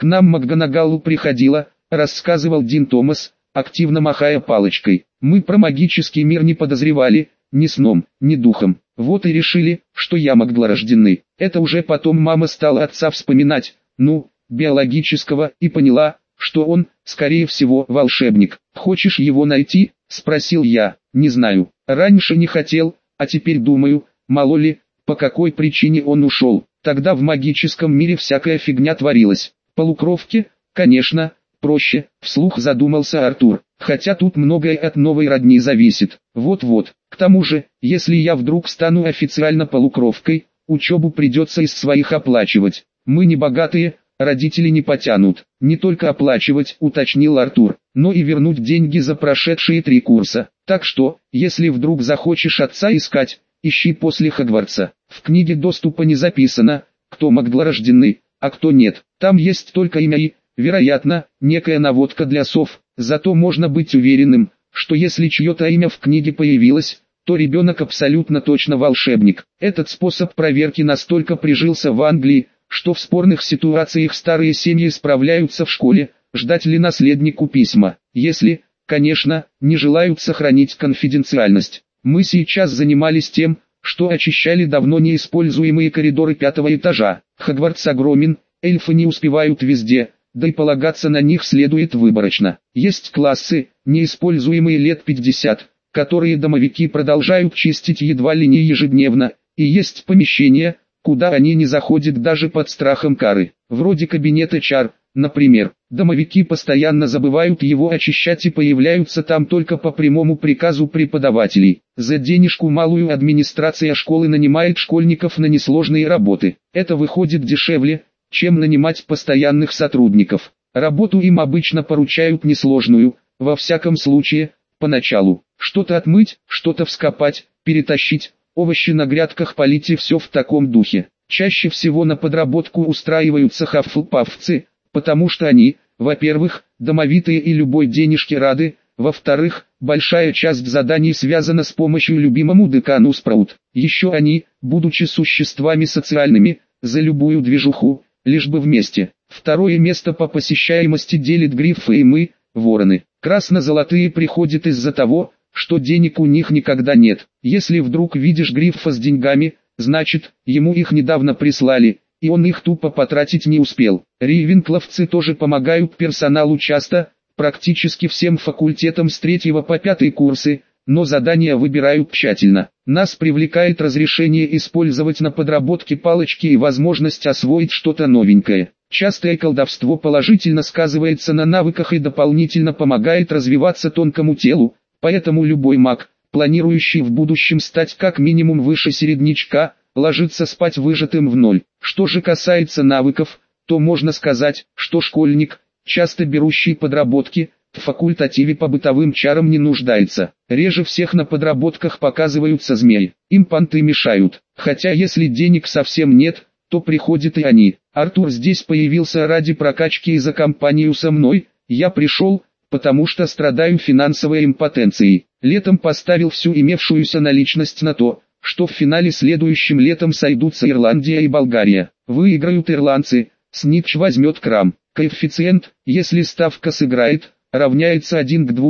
К нам МакГонагалл приходила, рассказывал Дин Томас, активно махая палочкой. Мы про магический мир не подозревали, ни сном, ни духом. Вот и решили, что я магдлорожденный. Это уже потом мама стала отца вспоминать, биологического, и поняла, что он, скорее всего, волшебник. «Хочешь его найти?» – спросил я. «Не знаю. Раньше не хотел, а теперь думаю, мало ли, по какой причине он ушел. Тогда в магическом мире всякая фигня творилась. Полукровки, конечно, проще», – вслух задумался Артур. «Хотя тут многое от новой родни зависит. Вот-вот. К тому же, если я вдруг стану официально полукровкой, учебу придется из своих оплачивать. Мы не богатые, родители не потянут. Не только оплачивать», – уточнил Артур, – «но и вернуть деньги за прошедшие 3 курса. Так что, если вдруг захочешь отца искать, ищи после Хогвартса. В книге доступа не записано, кто магдлорожденный, а кто нет. Там есть только имя и, вероятно, некая наводка для сов. Зато можно быть уверенным, что если чье-то имя в книге появилось, то ребенок абсолютно точно волшебник. Этот способ проверки настолько прижился в Англии, что в спорных ситуациях старые семьи справляются в школе, ждать ли наследнику письма, если, конечно, не желают сохранить конфиденциальность. Мы сейчас занимались тем, что очищали давно неиспользуемые коридоры 5-го этажа. Хогвартс огромен, эльфы не успевают везде, да и полагаться на них следует выборочно. Есть классы, неиспользуемые лет 50, которые домовики продолжают чистить едва ли не ежедневно, и есть помещения, куда они не заходят даже под страхом кары, вроде кабинета чар, например. Домовики постоянно забывают его очищать и появляются там только по прямому приказу преподавателей. За денежку малую администрация школы нанимает школьников на несложные работы. Это выходит дешевле, чем нанимать постоянных сотрудников. Работу им обычно поручают несложную, во всяком случае, поначалу. Что-то отмыть, что-то вскопать, перетащить, овощи на грядках полить и все в таком духе. Чаще всего на подработку устраиваются хаффлпаффцы, потому что они, во-первых, домовитые и любой денежке рады, во-вторых, большая часть заданий связана с помощью любимому декану Спраут. Еще они, будучи существами социальными, за любую движуху, лишь бы вместе. Второе место по посещаемости делит Гриффы и мы, Вороны. Красно-золотые приходят из-за того, что денег у них никогда нет. Если вдруг видишь Гриффа с деньгами, значит, ему их недавно прислали, и он их тупо потратить не успел. Рейвенкловцы тоже помогают персоналу часто, практически всем факультетам с 3 по 5 курсы, но задания выбирают тщательно. Нас привлекает разрешение использовать на подработке палочки и возможность освоить что-то новенькое. Частое колдовство положительно сказывается на навыках и дополнительно помогает развиваться тонкому телу, поэтому любой маг, планирующий в будущем стать как минимум выше середнячка, ложится спать выжатым в ноль. Что же касается навыков, то можно сказать, что школьник, часто берущий подработки, в факультативе по бытовым чарам не нуждается. Реже всех на подработках показываются змеи. Им понты мешают. Хотя если денег совсем нет, то приходят и они. Артур здесь появился ради прокачки и за компанию со мной. Я пришел, потому что страдаю финансовой импотенцией. Летом поставил всю имевшуюся наличность на то, что в финале следующим летом сойдутся Ирландия и Болгария. Выиграют ирландцы, Снитч возьмет Крам. Коэффициент, если ставка сыграет, равняется 1 к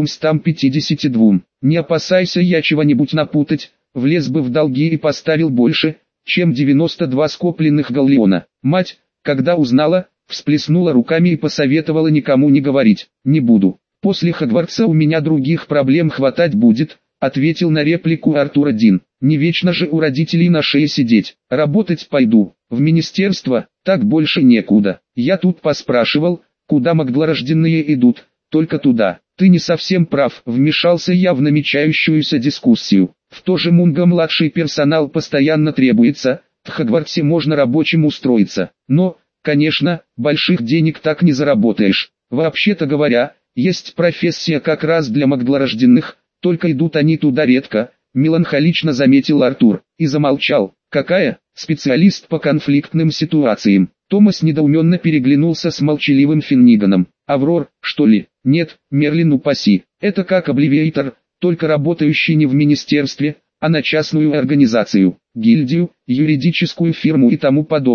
252. Не опасайся я чего-нибудь напутать, влез бы в долги и поставил больше, чем 92 скопленных галлеона. Мать, когда узнала, всплеснула руками и посоветовала никому не говорить. Не буду. После Хогвартса у меня других проблем хватать будет, ответил на реплику Артур Дин. Не вечно же у родителей на шее сидеть. Работать пойду. В министерство, так больше некуда. Я тут поспрашивал, куда магдлорожденные идут, только туда. Ты не совсем прав, вмешался я в намечающуюся дискуссию. В то же Мунго младший персонал постоянно требуется, в Хогвартсе можно рабочим устроиться. Но, конечно, больших денег так не заработаешь. Вообще-то говоря, есть профессия как раз для магдлорожденных, только идут они туда редко, меланхолично заметил Артур, и замолчал. Какая? Специалист по конфликтным ситуациям. Томас недоуменно переглянулся с молчаливым Финниганом. Аврор, что ли? Нет, Мерлин упаси. Это как Обливиейтор, только работающий не в министерстве, а на частную организацию, гильдию, юридическую фирму и тому подобное.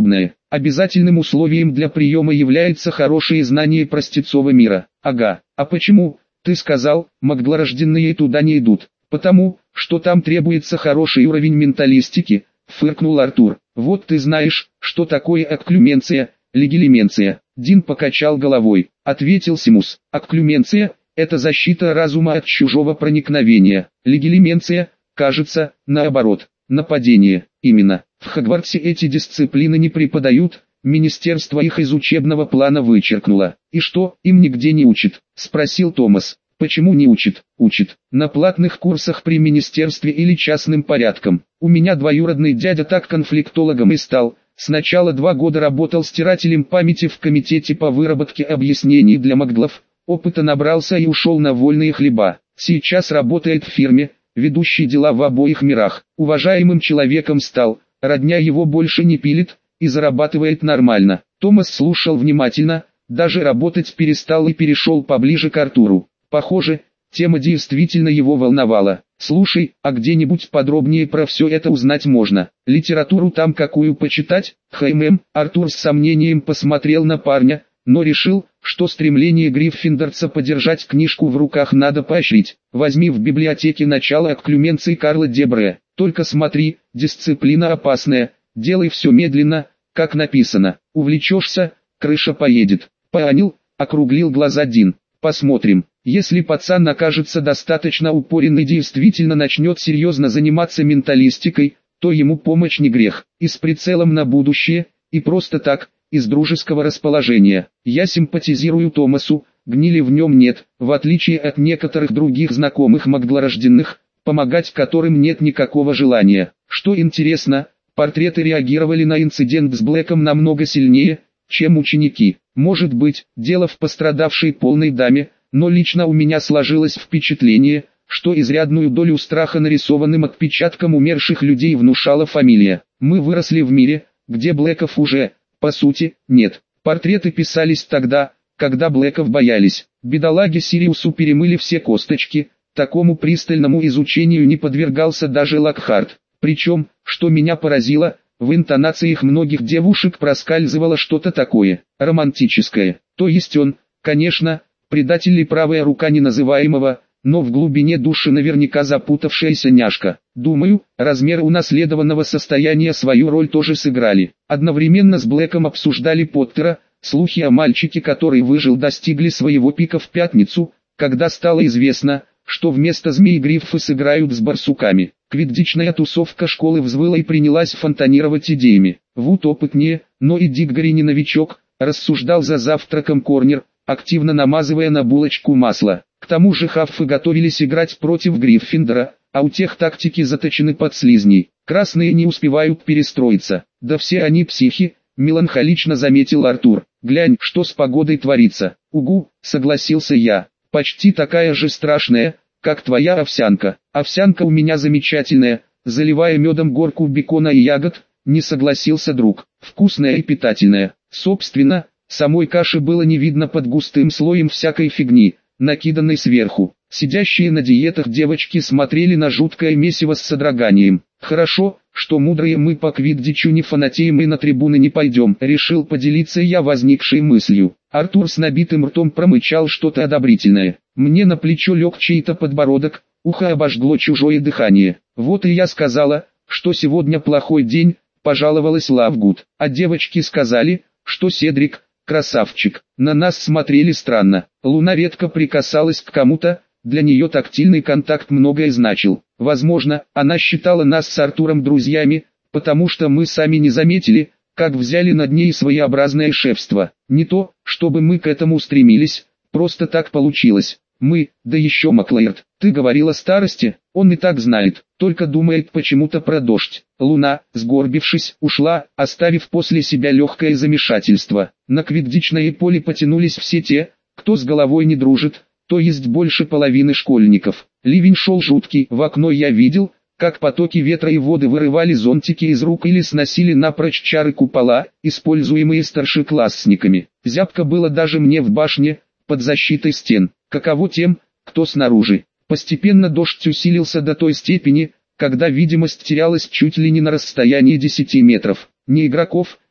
Обязательным условием для приема является хорошее знание простецового мира. Ага, а почему, ты сказал, магдлорожденные туда не идут? Потому, что там требуется хороший уровень менталистики, фыркнул Артур. Вот ты знаешь, что такое акклюменция, легилименция. Дин покачал головой, ответил Симус. Акклюменция – это защита разума от чужого проникновения. Легилименция, кажется, наоборот, нападение. Именно. В Хогвартсе эти дисциплины не преподают, министерство их из учебного плана вычеркнуло. И что, им нигде не учат? Спросил Томас. Почему не учат? Учат. На платных курсах при министерстве или частным порядком. У меня двоюродный дядя так конфликтологом и стал. Сначала 2 года работал стирателем памяти в комитете по выработке объяснений для магдлов. Опыта набрался и ушел на вольные хлеба. Сейчас работает в фирме, ведущей дела в обоих мирах. Уважаемым человеком стал. Родня его больше не пилит и зарабатывает нормально. Томас слушал внимательно, даже работать перестал и перешел поближе к Артуру. Похоже, тема действительно его волновала. Слушай, а где-нибудь подробнее про все это узнать можно? Литературу там какую почитать? Артур с сомнением посмотрел на парня, но решил, что стремление гриффиндорца подержать книжку в руках надо поощрить. Возьми в библиотеке начало акклюменции Карла Дебре. Только смотри, дисциплина опасная, делай все медленно, как написано. Увлечешься, крыша поедет. Понял? Округлил глаза Дин. Посмотрим. Если пацан окажется достаточно упорен и действительно начнет серьезно заниматься менталистикой, то ему помощь не грех. И с прицелом на будущее, и просто так, из дружеского расположения. Я симпатизирую Томасу, гнили в нем нет, в отличие от некоторых других знакомых магдлорожденных, помогать которым нет никакого желания. Что интересно, портреты реагировали на инцидент с Блэком намного сильнее, чем ученики. Может быть, дело в пострадавшей полной даме, но лично у меня сложилось впечатление, что изрядную долю страха нарисованным отпечатком умерших людей внушала фамилия. Мы выросли в мире, где Блэков уже, по сути, нет. Портреты писались тогда, когда Блэков боялись. Бедолаге Сириусу перемыли все косточки, такому пристальному изучению не подвергался даже Локхарт. Причем, что меня поразило, в интонациях многих девушек проскальзывало что-то такое, романтическое. То есть он, конечно, предатель и правая рука неназываемого, но в глубине души наверняка запутавшаяся няшка. Думаю, размеры унаследованного состояния свою роль тоже сыграли. Одновременно с Блэком обсуждали Поттера, слухи о мальчике, который выжил, достигли своего пика в пятницу, когда стало известно, что вместо змей гриффы сыграют с барсуками. Квиддичная тусовка школы взвыла и принялась фонтанировать идеями. Вуд опытнее, но и Диггори не новичок, рассуждал за завтраком Корнер, активно намазывая на булочку масло. К тому же Хаффы готовились играть против Гриффиндора, а у тех тактики заточены под слизней. Красные не успевают перестроиться. Да все они психи, меланхолично заметил Артур. Глянь, что с погодой творится. Угу, согласился я. Почти такая же страшная, как твоя овсянка. Овсянка у меня замечательная, заливая медом горку бекона и ягод, не согласился друг. Вкусная и питательная. Собственно, самой каши было не видно под густым слоем всякой фигни, накиданной сверху. Сидящие на диетах девочки смотрели на жуткое месиво с содроганием. Хорошо, что мудрые мы по квиддичу не фанатеем и на трибуны не пойдем, решил поделиться я возникшей мыслью. Артур с набитым ртом промычал что-то одобрительное. Мне на плечо лег чей-то подбородок, ухо обожгло чужое дыхание. Вот и я сказала, что сегодня плохой день, пожаловалась Лавгуд. А девочки сказали, что Седрик, красавчик. На нас смотрели странно. Луна редко прикасалась к кому-то, для нее тактильный контакт многое значил. Возможно, она считала нас с Артуром друзьями, потому что мы сами не заметили, как взяли над ней своеобразное шефство. Не то, чтобы мы к этому стремились, просто так получилось. Мы, да еще Маклайрд. Ты говорил о старости, он и так знает, только думает почему-то про дождь. Луна, сгорбившись, ушла, оставив после себя легкое замешательство. На квиддичное поле потянулись все те, кто с головой не дружит, то есть больше половины школьников. Ливень шел жуткий, в окно я видел, как потоки ветра и воды вырывали зонтики из рук или сносили напрочь чары купола, используемые старшеклассниками. Зябко было даже мне в башне, под защитой стен. Каково тем, кто снаружи. Постепенно дождь усилился до той степени, когда видимость терялась чуть ли не на расстоянии 10 метров. Ни игроков,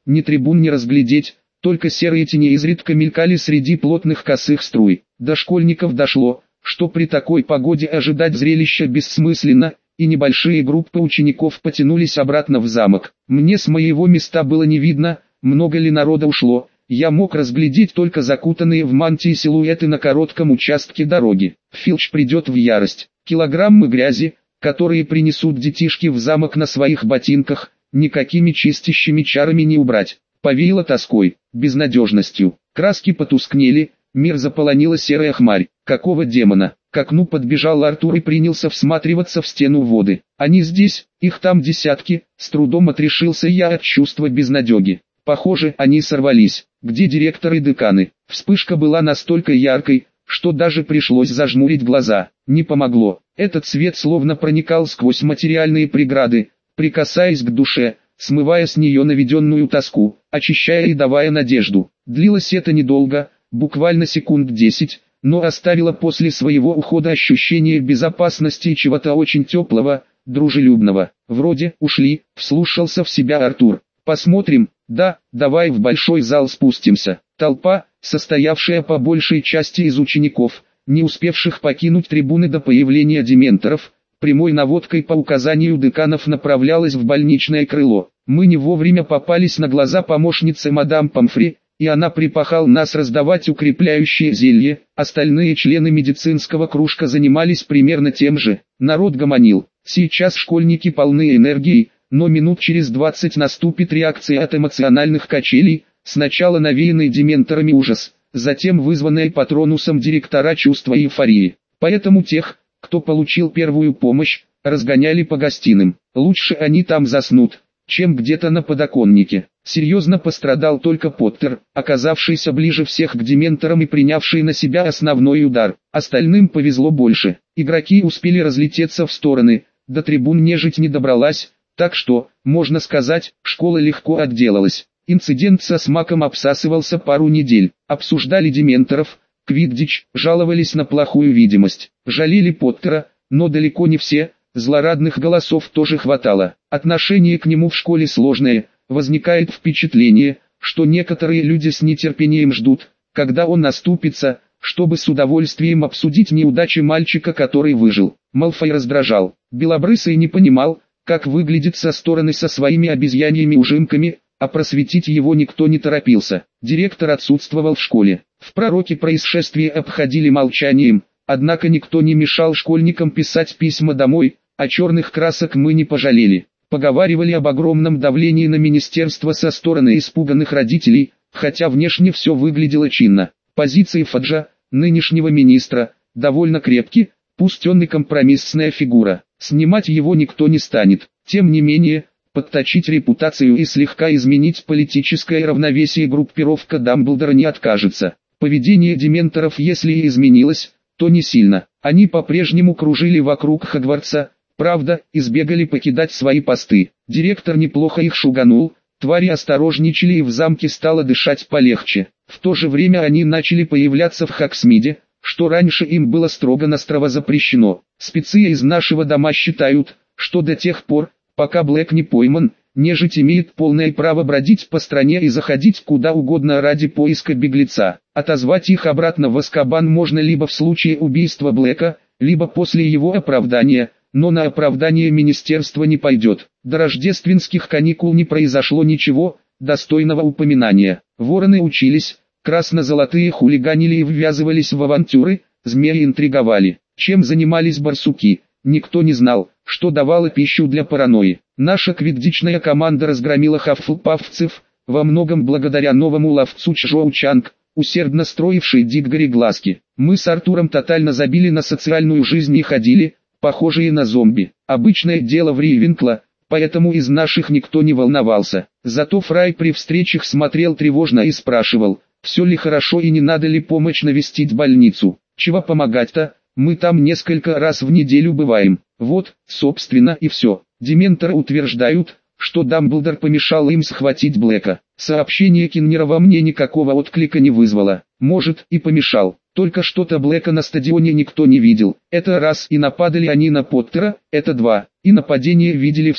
ни трибун не разглядеть, только серые тени изредка мелькали среди плотных косых струй. До школьников дошло, что при такой погоде ожидать зрелища бессмысленно, и небольшие группы учеников потянулись обратно в замок. Мне с моего места было не видно, много ли народа ушло, я мог разглядеть только закутанные в мантии силуэты на коротком участке дороги. Филч придет в ярость. Килограммы грязи, которые принесут детишки в замок на своих ботинках, никакими чистящими чарами не убрать. Повеяло тоской, безнадежностью. Краски потускнели, мир заполонила серая хмарь. Какого демона? К окну подбежал Артур и принялся всматриваться в стену воды. Они здесь, их там десятки, с трудом отрешился я от чувства безнадеги. Похоже, они сорвались. Где директор и деканы? Вспышка была настолько яркой, что даже пришлось зажмурить глаза. Не помогло. Этот свет словно проникал сквозь материальные преграды, прикасаясь к душе, смывая с нее наведенную тоску, очищая и давая надежду. Длилось это недолго, буквально секунд 10, но оставило после своего ухода ощущение безопасности и чего-то очень теплого, дружелюбного. Вроде ушли, вслушался в себя Артур. Посмотрим, да, давай в большой зал спустимся. Толпа, состоявшая по большей части из учеников, не успевших покинуть трибуны до появления дементоров, прямой наводкой по указанию деканов направлялась в больничное крыло. Мы не вовремя попались на глаза помощницы мадам Помфри, и она припахала нас раздавать укрепляющее зелье. Остальные члены медицинского кружка занимались примерно тем же. Народ гомонил. Сейчас школьники полны энергии, но минут через 20 наступит реакция от эмоциональных качелей, сначала навеянный дементорами ужас, затем вызванное патронусом директора чувство эйфории. Поэтому тех, кто получил первую помощь, разгоняли по гостиным. Лучше они там заснут, чем где-то на подоконнике. Серьезно пострадал только Поттер, оказавшийся ближе всех к дементорам и принявший на себя основной удар. Остальным повезло больше. Игроки успели разлететься в стороны, до трибун нежить не добралась, так что, можно сказать, школа легко отделалась. Инцидент со смаком обсасывался пару недель. Обсуждали дементоров, квиддич, жаловались на плохую видимость. Жалели Поттера, но далеко не все, злорадных голосов тоже хватало. Отношение к нему в школе сложное, возникает впечатление, что некоторые люди с нетерпением ждут, когда он наступится, чтобы с удовольствием обсудить неудачи мальчика, который выжил. Малфой раздражал. Белобрысый не понимал, как выглядит со стороны со своими обезьяньими ужимками, а просветить его никто не торопился. Директор отсутствовал в школе. В пророке происшествие обходили молчанием, однако никто не мешал школьникам писать письма домой, а черных красок мы не пожалели. Поговаривали об огромном давлении на министерство со стороны испуганных родителей, хотя внешне все выглядело чинно. Позиции Фаджа, нынешнего министра, довольно крепки, пусть он и компромиссная фигура. Снимать его никто не станет. Тем не менее, подточить репутацию и слегка изменить политическое равновесие группировка Дамблдора не откажется. Поведение дементоров если и изменилось, то не сильно. Они по-прежнему кружили вокруг Хогвартса, правда, избегали покидать свои посты. Директор неплохо их шуганул, твари осторожничали и в замке стало дышать полегче. В то же время они начали появляться в Хогсмиде, что раньше им было строго-настрого запрещено. Спецы из нашего дома считают, что до тех пор, пока Блэк не пойман, нежить имеет полное право бродить по стране и заходить куда угодно ради поиска беглеца. Отозвать их обратно в Азкабан можно либо в случае убийства Блэка, либо после его оправдания, но на оправдание министерство не пойдет. До рождественских каникул не произошло ничего достойного упоминания. Вороны учились, красно-золотые хулиганили и ввязывались в авантюры, змеи интриговали. Чем занимались барсуки, никто не знал, что давало пищу для паранойи. Наша квиддичная команда разгромила хаффлпафцев, во многом благодаря новому ловцу Чжоу Чанг, усердно строившей Диггори глазки. Мы с Артуром тотально забили на социальную жизнь и ходили, похожие на зомби. Обычное дело в Рейвенкло, поэтому из наших никто не волновался. Зато Фрай при встречах смотрел тревожно и спрашивал, все ли хорошо и не надо ли помочь навестить больницу. Чего помогать-то, мы там несколько раз в неделю бываем. Вот, собственно и все. Дементоры утверждают, что Дамблдор помешал им схватить Блэка. Сообщение Киннера во мне никакого отклика не вызвало. Может и помешал, только что-то Блэка на стадионе никто не видел. Это раз, и нападали они на Поттера, это два, и нападение видели все.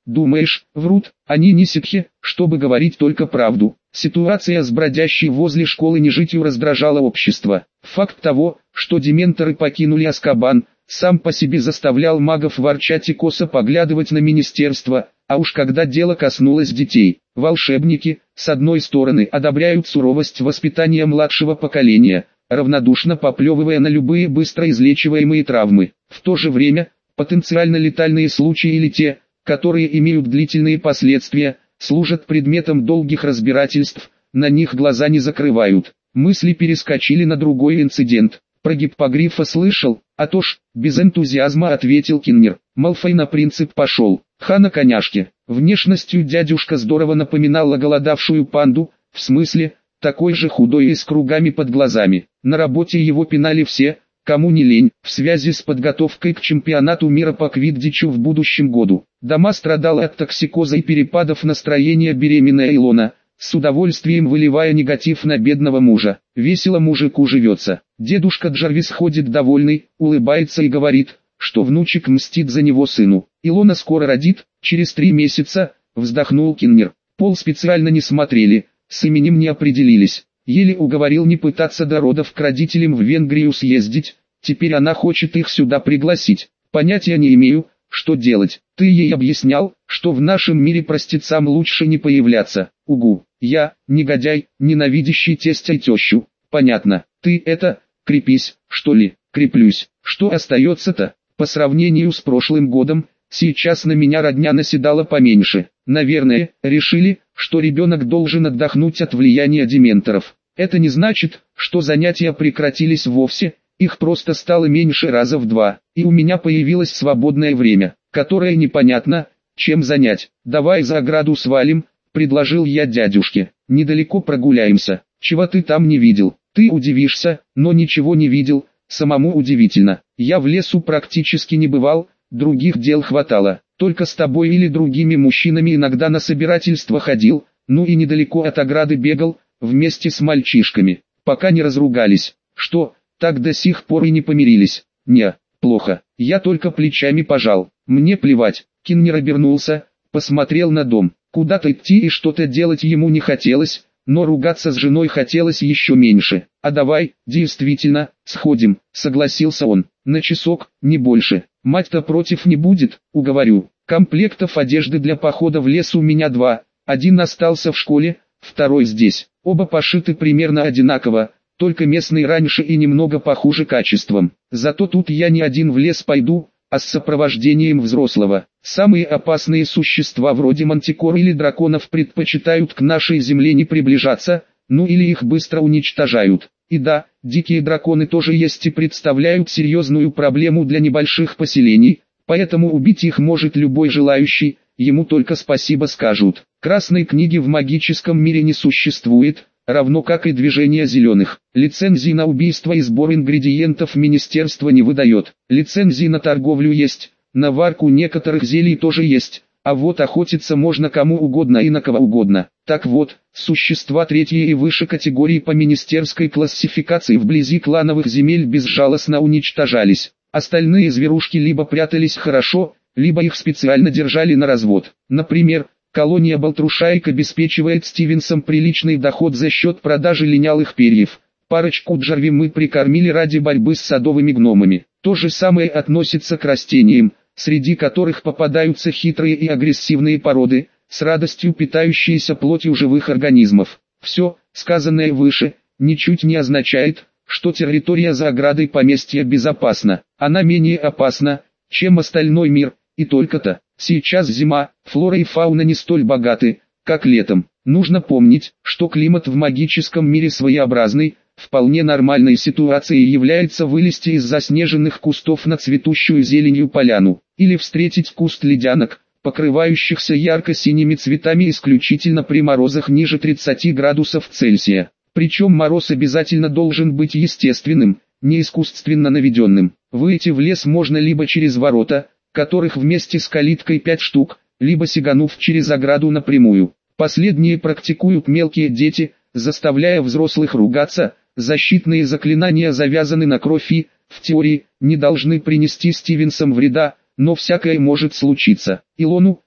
Думаешь, врут? Они не ситхи, чтобы говорить только правду. Ситуация с бродящей возле школы нежитью раздражала общество. Факт того, что дементоры покинули Азкабан, сам по себе заставлял магов ворчать и косо поглядывать на министерство, а уж когда дело коснулось детей, волшебники, с одной стороны, одобряют суровость воспитания младшего поколения, равнодушно поплевывая на любые быстро излечиваемые травмы. В то же время, потенциально летальные случаи или те, которые имеют длительные последствия, служат предметом долгих разбирательств, на них глаза не закрывают. Мысли перескочили на другой инцидент. Про гиппогрифа слышал? А то ж, без энтузиазма ответил Киннер. Малфой на принцип пошел. Ха на коняшке. Внешностью дядюшка здорово напоминал оголодавшую панду, в смысле, такой же худой и с кругами под глазами. На работе его пинали все, кому не лень, в связи с подготовкой к чемпионату мира по квиддичу в будущем году. Дома страдала от токсикоза и перепадов настроения беременная Илона, с удовольствием выливая негатив на бедного мужа. Весело мужику живется. Дедушка Джарвис ходит довольный, улыбается и говорит, что внучек мстит за него сыну. Илона скоро родит, через 3 месяца, вздохнул Киннер. Пол специально не смотрели, с именем не определились. Еле уговорил не пытаться до родов к родителям в Венгрию съездить, теперь она хочет их сюда пригласить. Понятия не имею, что делать. Ты ей объяснял, что в нашем мире простецам лучше не появляться. Угу. Я, негодяй, ненавидящий тестя и тещу. Понятно. Ты это, крепись, что ли? Креплюсь. Что остается-то? По сравнению с прошлым годом, сейчас на меня родня наседала поменьше. Наверное, решили, что ребенок должен отдохнуть от влияния дементоров. Это не значит, что занятия прекратились вовсе, их просто стало меньше раза в 2, и у меня появилось свободное время, которое непонятно, чем занять. Давай за ограду свалим, предложил я дядюшке. Недалеко прогуляемся. Чего ты там не видел? Ты удивишься, но ничего не видел. Самому удивительно. Я в лесу практически не бывал, других дел хватало. Только с тобой или другими мужчинами иногда на собирательство ходил, ну и недалеко от ограды бегал, вместе с мальчишками, пока не разругались. Что, так до сих пор и не помирились? Не, плохо. Я только плечами пожал. Мне плевать. Киннер обернулся, посмотрел на дом. Куда-то идти и что-то делать ему не хотелось, но ругаться с женой хотелось еще меньше. А давай, действительно, сходим, согласился он. На часок, не больше. Мать-то против не будет, уговорю. Комплектов одежды для похода в лес у меня 2. Один остался в школе, второй здесь. Оба пошиты примерно одинаково, только местный раньше и немного похуже качеством. Зато тут я не один в лес пойду, а с сопровождением взрослого. Самые опасные существа вроде мантикор или драконов предпочитают к нашей земле не приближаться, ну или их быстро уничтожают. И да, дикие драконы тоже есть и представляют серьезную проблему для небольших поселений, поэтому убить их может любой желающий, ему только спасибо скажут. Красной книги в магическом мире не существует, равно как и движение зеленых. Лицензии на убийство и сбор ингредиентов министерство не выдает. Лицензии на торговлю есть, на варку некоторых зелий тоже есть, а вот охотиться можно кому угодно и на кого угодно. Так вот, существа третьей и выше категории по министерской классификации вблизи клановых земель безжалостно уничтожались. Остальные зверушки либо прятались хорошо, либо их специально держали на развод. Например, колония балтрушаек обеспечивает Стивенсам приличный доход за счет продажи линялых перьев. Парочку джарви мы прикормили ради борьбы с садовыми гномами. То же самое относится к растениям, среди которых попадаются хитрые и агрессивные породы, с радостью питающиеся плотью живых организмов. Все, сказанное выше, ничуть не означает, что территория за оградой поместья безопасна. Она менее опасна, чем остальной мир, и только-то. Сейчас зима, флора и фауна не столь богаты, как летом. Нужно помнить, что климат в магическом мире своеобразный, вполне нормальной ситуацией является вылезти из заснеженных кустов на цветущую зеленью поляну, или встретить куст ледянок, покрывающихся ярко-синими цветами исключительно при морозах ниже 30 градусов Цельсия. Причем мороз обязательно должен быть естественным, не искусственно наведенным. Выйти в лес можно либо через ворота, которых вместе с калиткой 5 штук, либо сиганув через ограду напрямую. Последние практикуют мелкие дети, заставляя взрослых ругаться. Защитные заклинания завязаны на кровь и, в теории, не должны принести Стивенсам вреда, но всякое может случиться. Илону,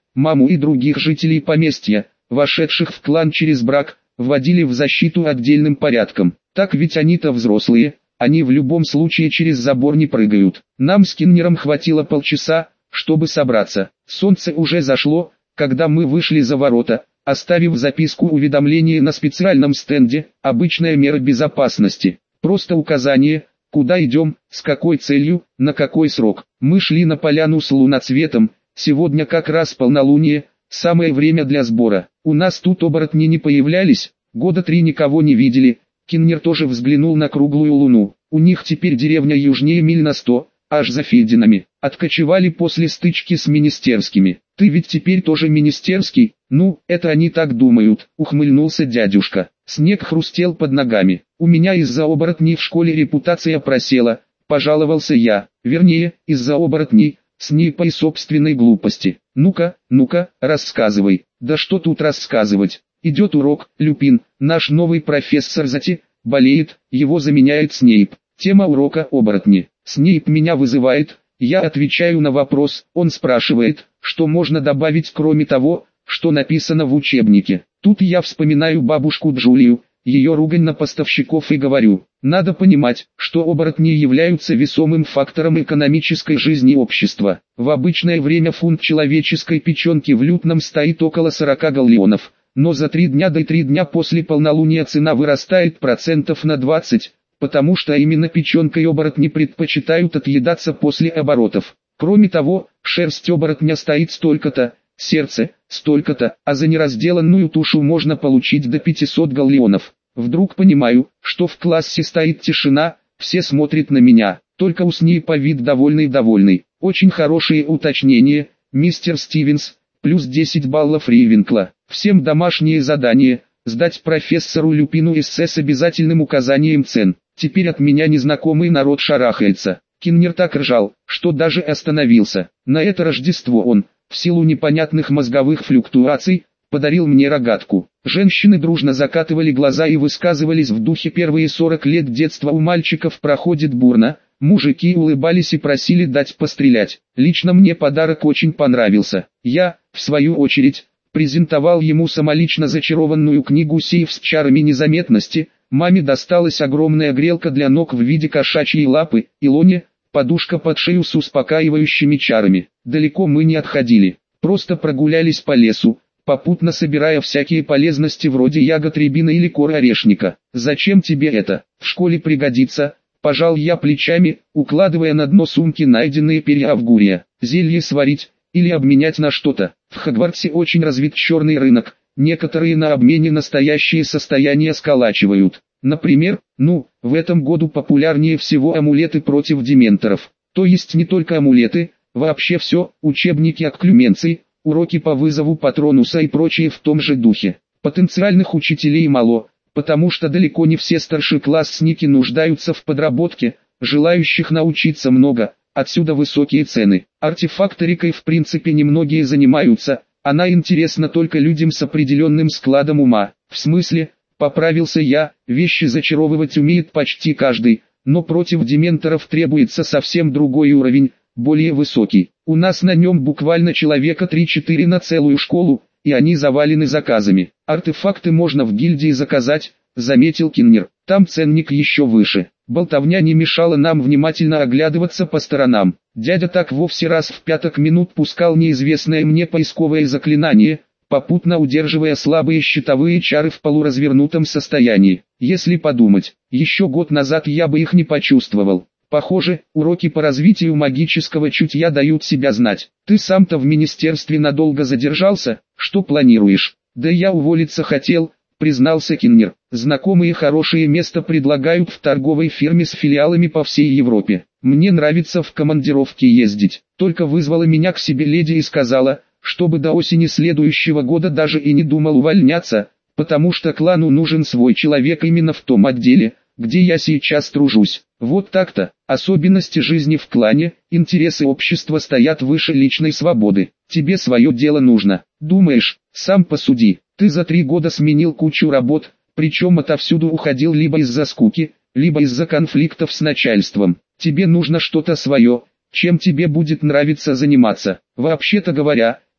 маму и других жителей поместья, вошедших в клан через брак, вводили в защиту отдельным порядком. Так ведь они-то взрослые, они в любом случае через забор не прыгают. Нам с Киннером хватило полчаса, чтобы собраться. Солнце уже зашло, когда мы вышли за ворота, оставив записку уведомления на специальном стенде, обычная мера безопасности. Просто указание, куда идем, с какой целью, на какой срок. Мы шли на поляну с луноцветом, сегодня как раз полнолуние, самое время для сбора. У нас тут оборотни не появлялись, года 3 никого не видели. Киннер тоже взглянул на круглую луну. У них теперь деревня южнее миль на 100, аж за Фединами. Откочевали после стычки с министерскими. Ты ведь теперь тоже министерский? Ну, это они так думают, ухмыльнулся дядюшка. Снег хрустел под ногами. У меня из-за оборотней в школе репутация просела, пожаловался я. Вернее, из-за оборотней, с ней по собственной глупости. Ну-ка, рассказывай. Да что тут рассказывать? Идет урок, Люпин, наш новый профессор Зати, болеет, его заменяет Снейп. Тема урока оборотни. Снейп меня вызывает, я отвечаю на вопрос, он спрашивает, что можно добавить кроме того, что написано в учебнике. Тут я вспоминаю бабушку Джулию, ее ругань на поставщиков и говорю, надо понимать, что оборотни являются весомым фактором экономической жизни общества. В обычное время фунт человеческой печенки в лютном стоит около 40 галлеонов. Но за 3 дня до 3 дня после полнолуния цена вырастает процентов на 20, потому что именно печенкой оборотни предпочитают отъедаться после оборотов. Кроме того, шерсть оборотня стоит столько-то, сердце столько-то, а за неразделанную тушу можно получить до 500 галлеонов. Вдруг понимаю, что в классе стоит тишина, все смотрят на меня, только у Снейпа вид довольный. Очень хорошие уточнения, мистер Стивенс, плюс 10 баллов Ривенкла. Всем домашнее задание, сдать профессору Люпину эссе с обязательным указанием цен. Теперь от меня незнакомый народ шарахается. Киннер так ржал, что даже остановился. На это Рождество он, в силу непонятных мозговых флюктуаций, подарил мне рогатку. Женщины дружно закатывали глаза и высказывались в духе: первые 40 лет детства у мальчиков проходит бурно. Мужики улыбались и просили дать пострелять. Лично мне подарок очень понравился. Я, в свою очередь, презентовал ему самолично зачарованную книгу «Сейф с чарами незаметности». Маме досталась огромная грелка для ног в виде кошачьей лапы, Илоне – подушка под шею с успокаивающими чарами. Далеко мы не отходили, просто прогулялись по лесу, попутно собирая всякие полезности вроде ягод рябины или кор орешника. «Зачем тебе это? В школе пригодится», – пожал я плечами, укладывая на дно сумки найденные перья Авгурия. «Зелье сварить или обменять на что-то. В Хогвартсе очень развит черный рынок, некоторые на обмене настоящие состояния сколачивают. Например, в этом году популярнее всего амулеты против дементоров. То есть не только амулеты, вообще все, учебники окклюменций, уроки по вызову Патронуса и прочее в том же духе. Потенциальных учителей мало, потому что далеко не все старшеклассники нуждаются в подработке, желающих научиться много. Отсюда высокие цены. Артефакторикой в принципе немногие занимаются, она интересна только людям с определенным складом ума. В смысле, поправился я, вещи зачаровывать умеет почти каждый, но против дементоров требуется совсем другой уровень, более высокий. У нас на нем буквально человека 3-4 на целую школу, и они завалены заказами. Артефакты можно в гильдии заказать, заметил Киннер, там ценник еще выше. Болтовня не мешала нам внимательно оглядываться по сторонам. Дядя так вовсе раз в 5 минут пускал неизвестное мне поисковое заклинание, попутно удерживая слабые щитовые чары в полуразвернутом состоянии. Если подумать, еще год назад я бы их не почувствовал. Похоже, уроки по развитию магического чутья дают себя знать. Ты сам-то в министерстве надолго задержался, что планируешь? Да я уволиться хотел, признался Киннер. Знакомые хорошее место предлагают в торговой фирме с филиалами по всей Европе. Мне нравится в командировке ездить. Только вызвала меня к себе леди и сказала, чтобы до осени следующего года даже и не думал увольняться, потому что клану нужен свой человек именно в том отделе, где я сейчас тружусь. Вот так-то, особенности жизни в клане, интересы общества стоят выше личной свободы. Тебе свое дело нужно. Думаешь, сам посуди, ты за 3 года сменил кучу работ, причем отовсюду уходил либо из-за скуки, либо из-за конфликтов с начальством. Тебе нужно что-то свое, чем тебе будет нравиться заниматься. Вообще-то говоря,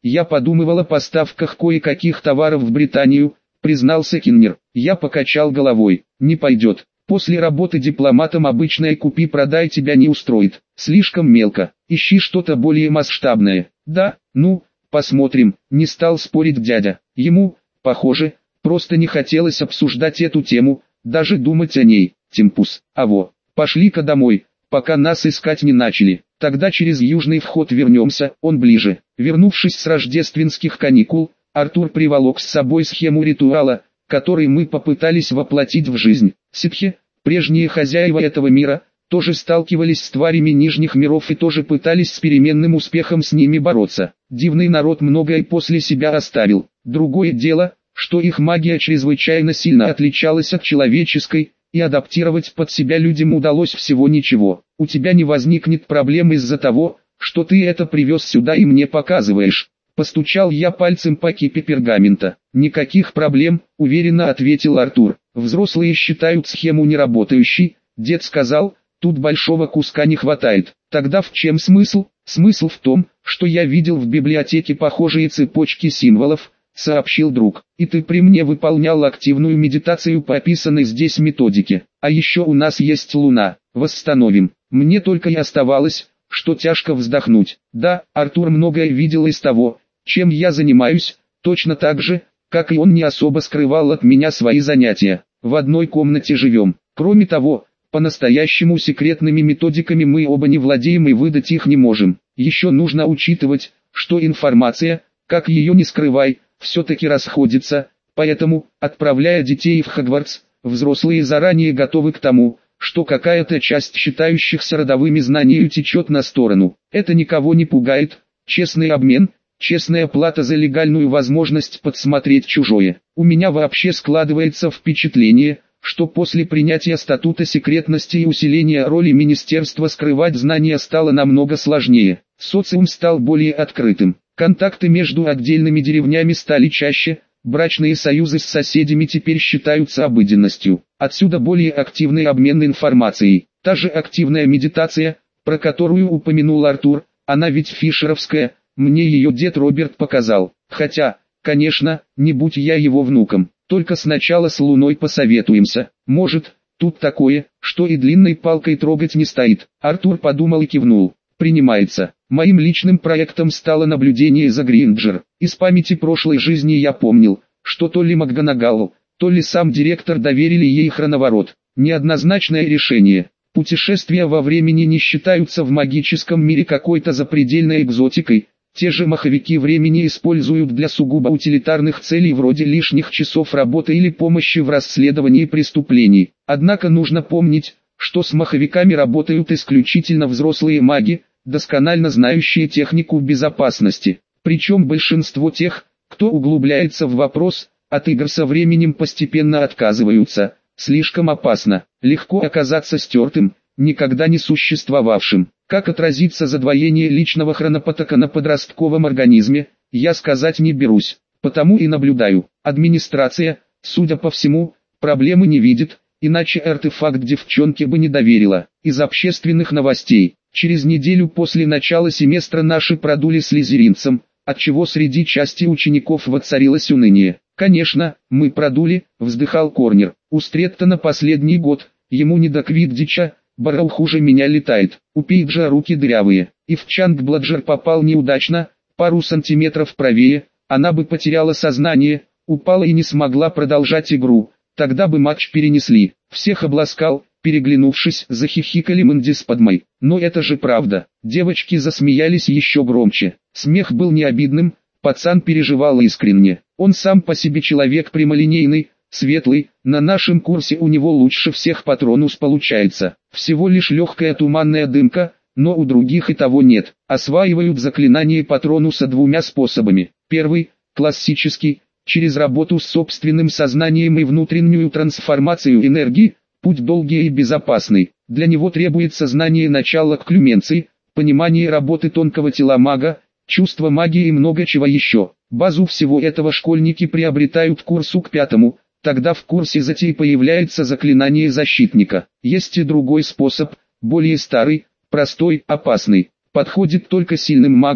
Я подумывал о поставках кое-каких товаров в Британию, признался Киннер. Я покачал головой. Не пойдет. После работы дипломатом обычное купи-продай тебя не устроит. Слишком мелко. Ищи что-то более масштабное. Да, ну, посмотрим. Не стал спорить дядя. Ему, похоже, просто не хотелось обсуждать эту тему, даже думать о ней. Тимпус, аво, пошли-ка домой, пока нас искать не начали. Тогда через южный вход вернемся, он ближе. Вернувшись с рождественских каникул, Артур приволок с собой схему ритуала, который мы попытались воплотить в жизнь. Ситхи, прежние хозяева этого мира, тоже сталкивались с тварями нижних миров и тоже пытались с переменным успехом с ними бороться. Дивный народ многое после себя оставил. Другое дело, что их магия чрезвычайно сильно отличалась от человеческой, и адаптировать под себя людям удалось всего ничего. У тебя не возникнет проблем из-за того, что ты это привез сюда и мне показываешь. Постучал я пальцем по кипе пергамента. Никаких проблем, уверенно ответил Артур. Взрослые считают схему неработающей, дед сказал, тут большого куска не хватает. Тогда в чем смысл? Смысл в том, что я видел в библиотеке похожие цепочки символов, сообщил друг. И ты при мне выполнял активную медитацию по описанной здесь методике. А еще у нас есть луна. Восстановим. Мне только и оставалось, что тяжко вздохнуть. Да, Артур многое видел из того, чем я занимаюсь, точно так же, как и он не особо скрывал от меня свои занятия. В одной комнате живем. Кроме того, по-настоящему секретными методиками мы оба не владеем и выдать их не можем. Еще нужно учитывать, что информация, как ее не скрывай, все-таки расходится, поэтому, отправляя детей в Хогвартс, взрослые заранее готовы к тому, что какая-то часть считающихся родовыми знаний утечет на сторону. Это никого не пугает. Честный обмен, честная плата за легальную возможность подсмотреть чужое. У меня вообще складывается впечатление, что после принятия статута секретности и усиления роли министерства скрывать знания стало намного сложнее. Социум стал более открытым. Контакты между отдельными деревнями стали чаще, брачные союзы с соседями теперь считаются обыденностью. Отсюда более активный обмен информацией. Та же активная медитация, про которую упомянул Артур, она ведь фишеровская, мне ее дед Роберт показал. Хотя, конечно, не будь я его внуком. Только сначала с Луной посоветуемся. Может, тут такое, что и длинной палкой трогать не стоит. Артур подумал и кивнул. Принимается. Моим личным проектом стало наблюдение за Гринджер. Из памяти прошлой жизни я помнил, что то ли МакГонагалл, то ли сам директор доверили ей хроноворот. Неоднозначное решение. Путешествия во времени не считаются в магическом мире какой-то запредельной экзотикой. Те же маховики времени используют для сугубо утилитарных целей вроде лишних часов работы или помощи в расследовании преступлений. Однако нужно помнить, что с маховиками работают исключительно взрослые маги, досконально знающие технику безопасности. Причем большинство тех, кто углубляется в вопрос, от игр со временем постепенно отказываются. Слишком опасно, легко оказаться стертым, никогда не существовавшим. Как отразится задвоение личного хронопотока на подростковом организме, я сказать не берусь, потому и наблюдаю. Администрация, судя по всему, проблемы не видит, иначе артефакт девчонке бы не доверила. Из общественных новостей. Через неделю после начала семестра наши продули слизеринцам, отчего среди части учеников воцарилось уныние. Конечно, мы продули, вздыхал Корнер. У Стрэттона последний год, ему не до квиддича, Барроу хуже меня летает. У Пейджа руки дырявые. И в Чанг-Бладжер попал неудачно, пару сантиметров правее, она бы потеряла сознание, упала и не смогла продолжать игру. Тогда бы матч перенесли. Всех обласкал, переглянувшись, захихикали Мэнди с Падмой. Но это же правда. Девочки засмеялись еще громче. Смех был не обидным, пацан переживал искренне. Он сам по себе человек прямолинейный, светлый, на нашем курсе у него лучше всех Патронус получается. Всего лишь легкая туманная дымка, но у других и того нет. Осваивают заклинание Патронуса двумя способами. Первый, классический, через работу с собственным сознанием и внутреннюю трансформацию энергии, путь долгий и безопасный. Для него требуется знание начала клюменции, понимание работы тонкого тела мага, чувство магии и много чего еще. Базу всего этого школьники приобретают к курсу к 5-му, тогда в курсе затей появляется заклинание защитника. Есть и другой способ, более старый, простой, опасный. Подходит только сильным магам,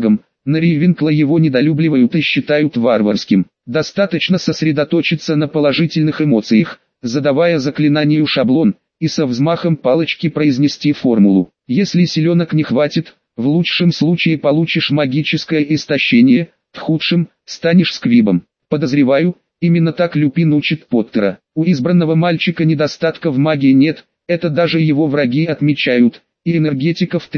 На Рейвенкла его недолюбливают и считают варварским. Достаточно сосредоточиться на положительных эмоциях, задавая заклинанию шаблон, и со взмахом палочки произнести формулу. Если силенок не хватит, в лучшем случае получишь магическое истощение, в худшем – станешь сквибом. Подозреваю, именно так Люпин учит Поттера. У избранного мальчика недостатка в магии нет, это даже его враги отмечают, и энергетика в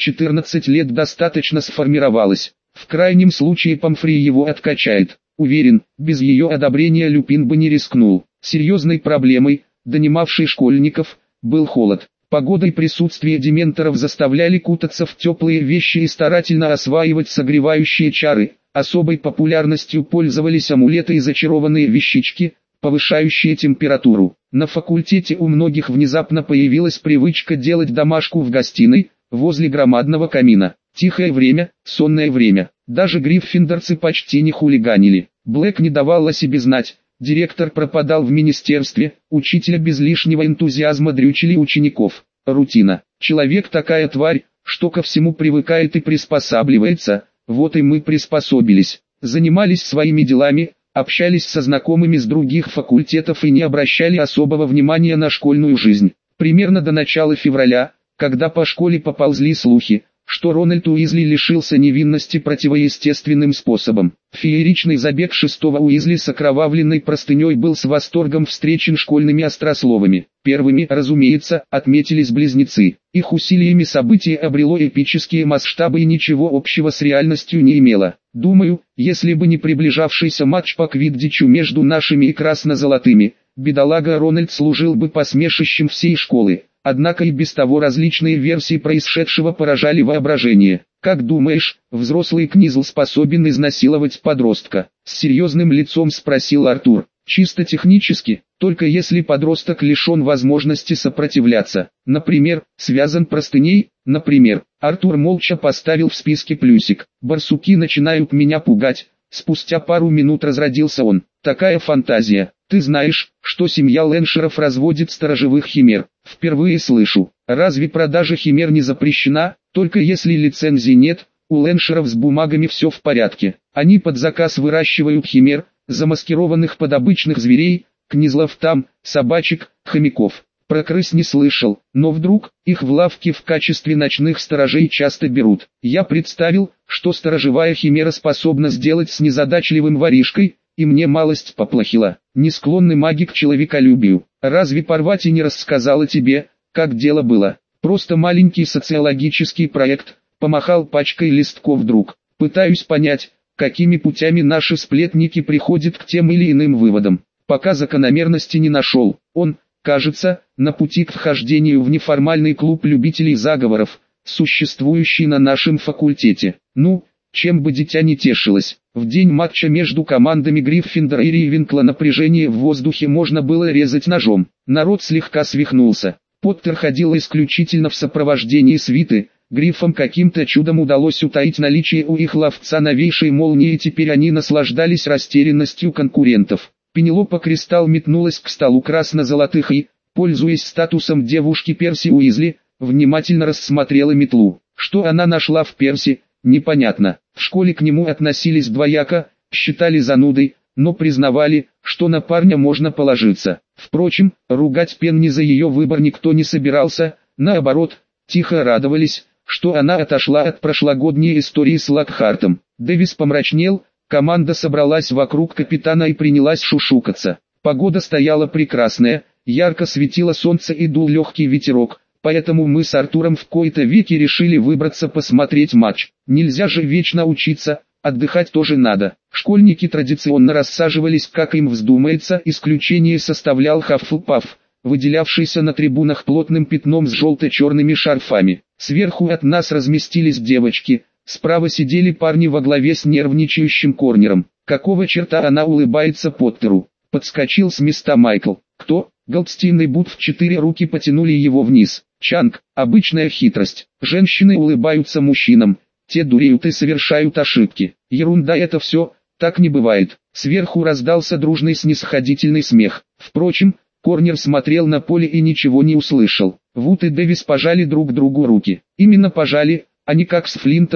13-14 лет достаточно сформировалась. В крайнем случае Помфри его откачает. Уверен, без ее одобрения Люпин бы не рискнул. Серьезной проблемой, донимавшей школьников, был холод. Погода и присутствие дементоров заставляли кутаться в теплые вещи и старательно осваивать согревающие чары. Особой популярностью пользовались амулеты и зачарованные вещички, повышающие температуру. На факультете у многих внезапно появилась привычка делать домашку в гостиной, возле громадного камина. Тихое время, сонное время. Даже гриффиндорцы почти не хулиганили. Блэк не давал о себе знать. Директор пропадал в министерстве, учителя без лишнего энтузиазма дрючили учеников. Рутина. Человек такая тварь, что ко всему привыкает и приспосабливается. Вот и мы приспособились. Занимались своими делами, общались со знакомыми с других факультетов и не обращали особого внимания на школьную жизнь. Примерно до начала февраля, когда по школе поползли слухи, что Рональд Уизли лишился невинности противоестественным способом. Фееричный забег 6-го Уизли с окровавленной простыней был с восторгом встречен школьными острословами. Первыми, разумеется, отметились близнецы. Их усилиями событие обрело эпические масштабы и ничего общего с реальностью не имело. Думаю, если бы не приближавшийся матч по квиддичу между нашими и красно-золотыми, бедолага Рональд служил бы посмешищем всей школы. Однако и без того различные версии происшедшего поражали воображение. «Как думаешь, взрослый Книзл способен изнасиловать подростка?» С серьезным лицом спросил Артур. «Чисто технически, только если подросток лишен возможности сопротивляться. Например, связан простыней, например». Артур молча поставил в списке плюсик. «Барсуки начинают меня пугать». Спустя пару минут разродился он. «Такая фантазия. Ты знаешь, что семья Леншеров разводит сторожевых химер? Впервые слышу. Разве продажа химер не запрещена? Только если лицензии нет, у Леншеров с бумагами все в порядке. Они под заказ выращивают химер, замаскированных под обычных зверей, книзлов там, собачек, хомяков. Про крыс не слышал, но вдруг их в лавке в качестве ночных сторожей часто берут. Я представил, что сторожевая химера способна сделать с незадачливым воришкой, и мне малость поплохело. Не склонный маги к человеколюбию. Разве Парвати не рассказала тебе, как дело было? Просто маленький социологический проект, помахал пачкой листков друг. Пытаюсь понять, какими путями наши сплетники приходят к тем или иным выводам. Пока закономерности не нашел. Он, кажется, на пути к вхождению в неформальный клуб любителей заговоров, существующий на нашем факультете. Ну, чем бы дитя не тешилось. В день матча между командами Гриффиндора и Рейвенкла напряжение в воздухе можно было резать ножом. Народ слегка свихнулся. Поттер ходил исключительно в сопровождении свиты. Гриффам каким-то чудом удалось утаить наличие у их ловца новейшей молнии, и теперь они наслаждались растерянностью конкурентов. Пенелопа Кристалл метнулась к столу красно-золотых и, пользуясь статусом девушки Перси Уизли, внимательно рассмотрела метлу. Что она нашла в Перси, непонятно. В школе к нему относились двояко, считали занудой, но признавали, что на парня можно положиться. Впрочем, ругать Пенни за ее выбор никто не собирался, наоборот, тихо радовались, что она отошла от прошлогодней истории с Локхартом. Дэвис помрачнел, команда собралась вокруг капитана и принялась шушукаться. Погода стояла прекрасная, ярко светило солнце и дул легкий ветерок. Поэтому мы с Артуром в кои-то веки решили выбраться посмотреть матч. Нельзя же вечно учиться, отдыхать тоже надо. Школьники традиционно рассаживались как им вздумается, исключение составлял Хаффлпафф, выделявшийся на трибунах плотным пятном с желто-черными шарфами. Сверху от нас разместились девочки, справа сидели парни во главе с нервничающим корнером. Какого черта она улыбается Поттеру? Подскочил с места Майкл. Кто? Голдстейн и Бут в 4 руки потянули его вниз. Чанг, обычная хитрость. Женщины улыбаются мужчинам, те дуреют и совершают ошибки. Ерунда это все, так не бывает. Сверху раздался дружный снисходительный смех. Впрочем, корнер смотрел на поле и ничего не услышал. Вуд и Дэвис пожали друг другу руки. Именно пожали, а не как с Флинтом,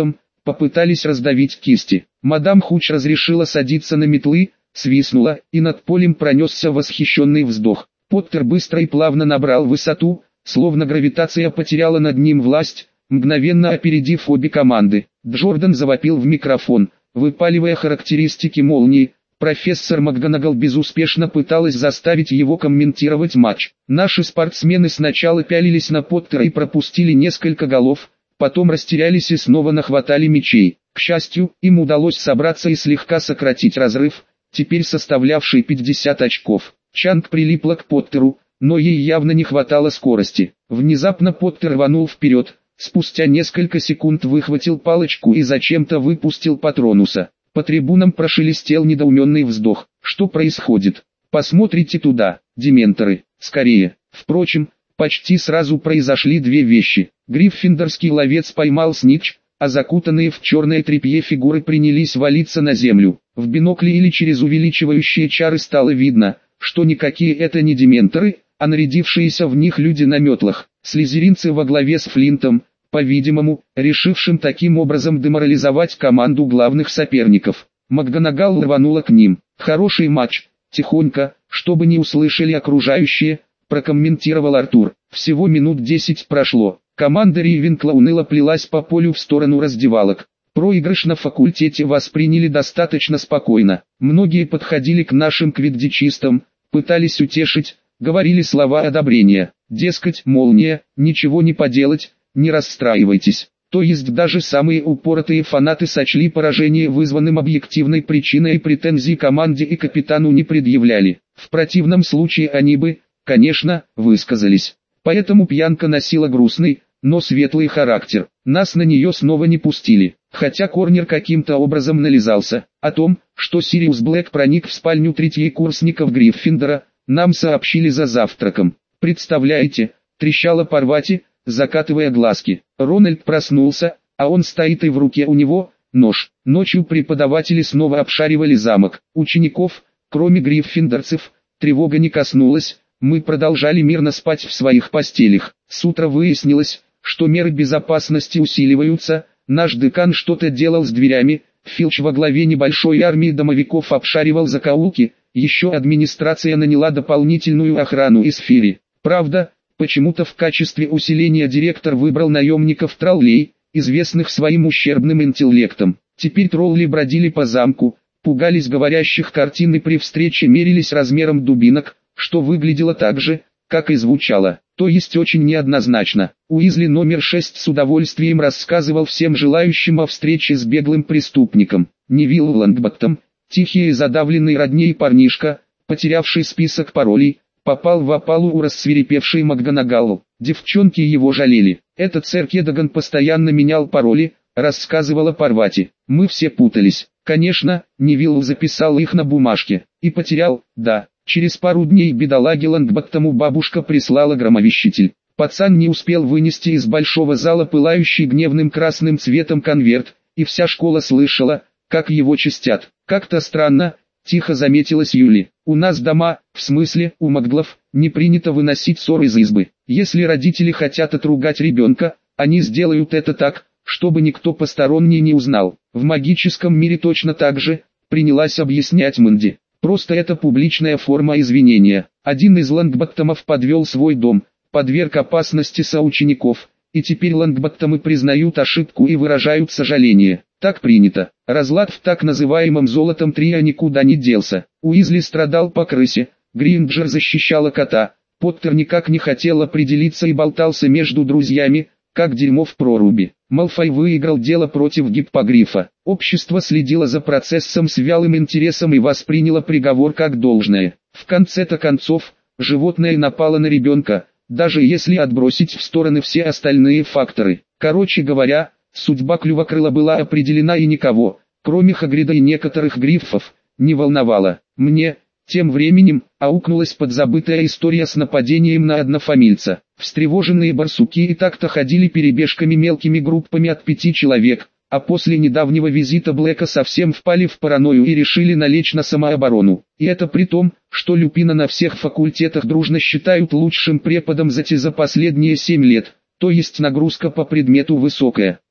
попытались раздавить кисти. Мадам Хуч разрешила садиться на метлы, свистнула, и над полем пронесся восхищенный вздох. Поттер быстро и плавно набрал высоту, словно гравитация потеряла над ним власть, мгновенно опередив обе команды. Джордан завопил в микрофон, выпаливая характеристики молнии. Профессор МакГонагал безуспешно пыталась заставить его комментировать матч. Наши спортсмены сначала пялились на Поттера и пропустили несколько голов, потом растерялись и снова нахватали мячей. К счастью, им удалось собраться и слегка сократить разрыв, теперь составлявший 50 очков. Чанг прилипла к Поттеру, но ей явно не хватало скорости. Внезапно Поттер рванул вперед, спустя несколько секунд выхватил палочку и зачем-то выпустил Патронуса. По трибунам прошелестел недоуменный вздох. Что происходит? Посмотрите туда, дементоры, скорее. Впрочем, почти сразу произошли две вещи. Гриффиндорский ловец поймал снитч, а закутанные в черное тряпье фигуры принялись валиться на землю. В бинокле или через увеличивающие чары стало видно, что никакие это не дементоры, а нарядившиеся в них люди на метлах. Слизеринцы во главе с Флинтом, по-видимому, решившим таким образом деморализовать команду главных соперников. МакГонагал рванула к ним. «Хороший матч», тихонько, чтобы не услышали окружающие, прокомментировал Артур. Всего минут 10 прошло. Команда Ривенкла уныло плелась по полю в сторону раздевалок. Проигрыш на факультете восприняли достаточно спокойно. Многие подходили к нашим квиддичистам, пытались утешить, говорили слова одобрения. Дескать, молния, ничего не поделать, не расстраивайтесь. То есть даже самые упоротые фанаты сочли поражение вызванным объективной причиной и претензий команде и капитану не предъявляли. В противном случае они бы, конечно, высказались. Поэтому пьянка носила грустный, но светлый характер. Нас на нее снова не пустили. Хотя Корнер каким-то образом нализался. О том, что Сириус Блэк проник в спальню третьекурсников Гриффиндора, нам сообщили за завтраком. Представляете, трещала Парвати, закатывая глазки. Рональд проснулся, а он стоит и в руке у него нож. Ночью преподаватели снова обшаривали замок. Учеников, кроме гриффиндорцев, тревога не коснулась, мы продолжали мирно спать в своих постелях. С утра выяснилось, что меры безопасности усиливаются, наш декан что-то делал с дверями, Филч во главе небольшой армии домовиков обшаривал закоулки, еще администрация наняла дополнительную охрану из Фири. Правда, почему-то в качестве усиления директор выбрал наемников-троллей, известных своим ущербным интеллектом. Теперь тролли бродили по замку, пугались говорящих картин и при встрече мерились размером дубинок, что выглядело так же, как и звучало, то есть очень неоднозначно. Уизли номер 6 с удовольствием рассказывал всем желающим о встрече с беглым преступником. Невилл Лонгботтом, тихий и задавленный родней парнишка, потерявший список паролей, попал в опалу у рассвирепевшей МакГонагал. Девчонки его жалели. Этот сэр Кедаган постоянно менял пароли, рассказывала Парвати. Мы все путались. Конечно, Невилл записал их на бумажке. И потерял, да. Через пару дней бедолаге Лонгботтому бабушка прислала громовещитель. Пацан не успел вынести из большого зала пылающий гневным красным цветом конверт, и вся школа слышала, как его чистят. Как-то странно, тихо заметила Сьюли. У нас дома, в смысле, у Макглов, не принято выносить ссор из избы. Если родители хотят отругать ребенка, они сделают это так, чтобы никто посторонний не узнал. В магическом мире точно так же, принялась объяснять Мэнди. Просто это публичная форма извинения. Один из Лонгботтомов подвел свой дом, подверг опасности соучеников, и теперь Лонгботтомы признают ошибку и выражают сожаление. Так принято. Разлад в так называемом золотом трио никуда не делся. Уизли страдал по крысе, Гринджер защищала кота, Поттер никак не хотел определиться и болтался между друзьями, как дерьмо в проруби. Малфой выиграл дело против Гиппогрифа. Общество следило за процессом с вялым интересом и восприняло приговор как должное. В конце-то концов, животное напало на ребенка, даже если отбросить в стороны все остальные факторы. Короче говоря, судьба Клювокрыла была определена и никого, кроме Хагрида и некоторых гриффов, не волновала. Мне, тем временем, аукнулась подзабытая история с нападением на однофамильца. Встревоженные барсуки и так-то ходили перебежками мелкими группами от 5 человек, а после недавнего визита Блэка совсем впали в паранойю и решили налечь на самооборону. И это при том, что Люпина на всех факультетах дружно считают лучшим преподом за последние 7 лет, то есть нагрузка по предмету высокая.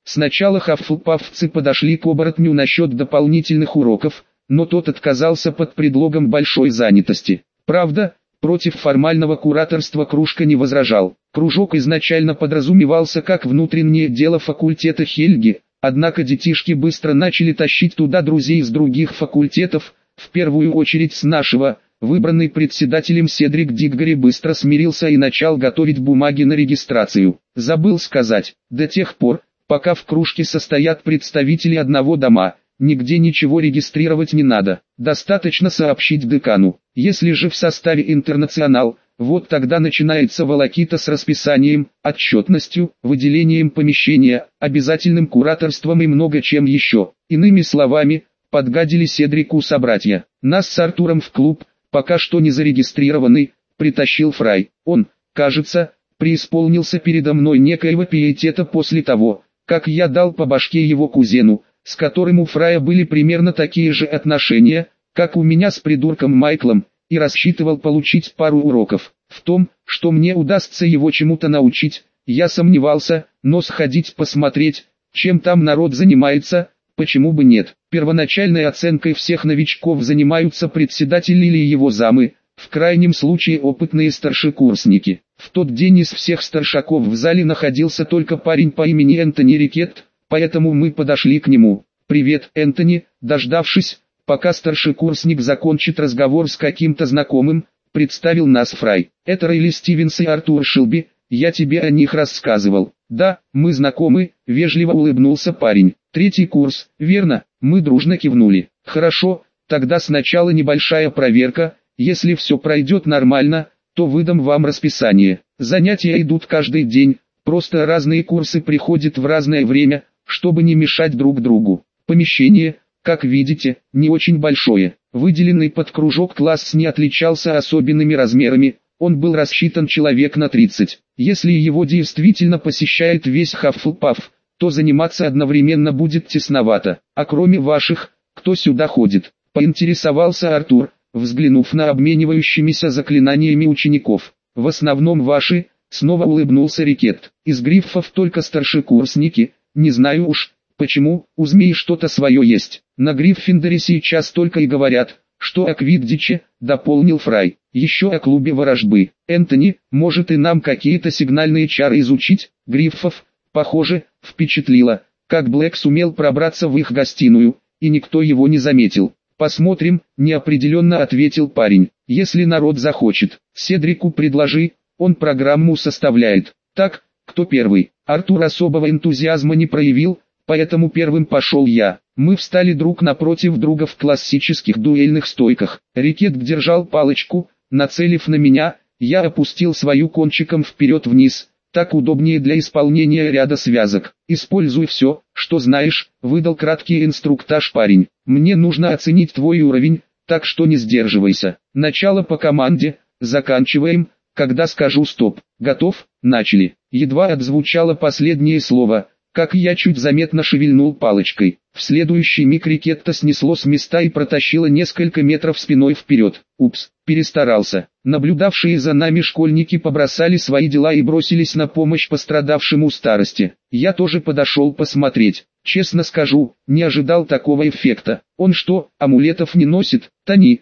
Сначала хаффлпаффцы подошли к оборотню насчет дополнительных уроков, но тот отказался под предлогом большой занятости. Правда, против формального кураторства кружка не возражал. Кружок изначально подразумевался как внутреннее дело факультета Хельги, однако детишки быстро начали тащить туда друзей из других факультетов, в первую очередь с нашего. Выбранный председателем Седрик Диггори быстро смирился и начал готовить бумаги на регистрацию. Забыл сказать, до тех пор, пока в кружке состоят представители одного дома, нигде ничего регистрировать не надо, достаточно сообщить декану. Если же в составе интернационал, вот тогда начинается волокита с расписанием, отчетностью, выделением помещения, обязательным кураторством и много чем еще. Иными словами, подгадили Седрику собратья. Нас с Артуром в клуб, пока что не зарегистрированный, притащил Фрай. Он, кажется, преисполнился передо мной некоего пиетета после того, как я дал по башке его кузену, с которым у Фрая были примерно такие же отношения, как у меня с придурком Майклом, и рассчитывал получить пару уроков. В том, что мне удастся его чему-то научить, я сомневался, но сходить посмотреть, чем там народ занимается, почему бы нет. Первоначальной оценкой всех новичков занимаются председатель или его замы, в крайнем случае опытные старшекурсники. В тот день из всех старшаков в зале находился только парень по имени Энтони Рикетт, поэтому мы подошли к нему. «Привет, Энтони», дождавшись, пока старшекурсник закончит разговор с каким-то знакомым, представил нас Фрай. «Это Рейли Стивенс и Артур Шилби, я тебе о них рассказывал». «Да, мы знакомы», вежливо улыбнулся парень. «Третий курс, верно?» Мы дружно кивнули. «Хорошо, тогда сначала небольшая проверка, если все пройдет нормально, то выдам вам расписание. Занятия идут каждый день, просто разные курсы приходят в разное время, чтобы не мешать друг другу. Помещение, как видите, не очень большое. Выделенный под кружок класс не отличался особенными размерами, он был рассчитан человек на 30. Если его действительно посещает весь Хаффлпафф, то заниматься одновременно будет тесновато. А кроме ваших, кто сюда ходит?» — поинтересовался Артур, взглянув на обменивающимися заклинаниями учеников. «В основном ваши», — снова улыбнулся Рикетт. «Из гриффов только старшекурсники, не знаю уж, почему, у змей что-то свое есть. На Гриффиндоре сейчас только и говорят, что о Квиддиче», — дополнил Фрай. «Еще о клубе ворожбы. Энтони, может и нам какие-то сигнальные чары изучить?» Гриффов, похоже, впечатлило, как Блэк сумел пробраться в их гостиную, и никто его не заметил. «Посмотрим», — неопределенно ответил парень. «Если народ захочет, Седрику предложи, он программу составляет». «Так, кто первый?» Артур особого энтузиазма не проявил, поэтому первым пошел я. Мы встали друг напротив друга в классических дуэльных стойках. Рикетт держал палочку, нацелив на меня, я опустил свою кончиком вперед-вниз. Так удобнее для исполнения ряда связок. «Используй все, что знаешь», — выдал краткий инструктаж парень. «Мне нужно оценить твой уровень, так что не сдерживайся. Начало по команде, заканчиваем, когда скажу стоп. Готов?» Начали. Едва отзвучало последнее слово, как я чуть заметно шевельнул палочкой. В следующий миг Рикетта снесло с места и протащило несколько метров спиной вперед. Упс, перестарался. Наблюдавшие за нами школьники побросали свои дела и бросились на помощь пострадавшему старости. Я тоже подошел посмотреть. Честно скажу, не ожидал такого эффекта. Он что, амулетов не носит? Тони,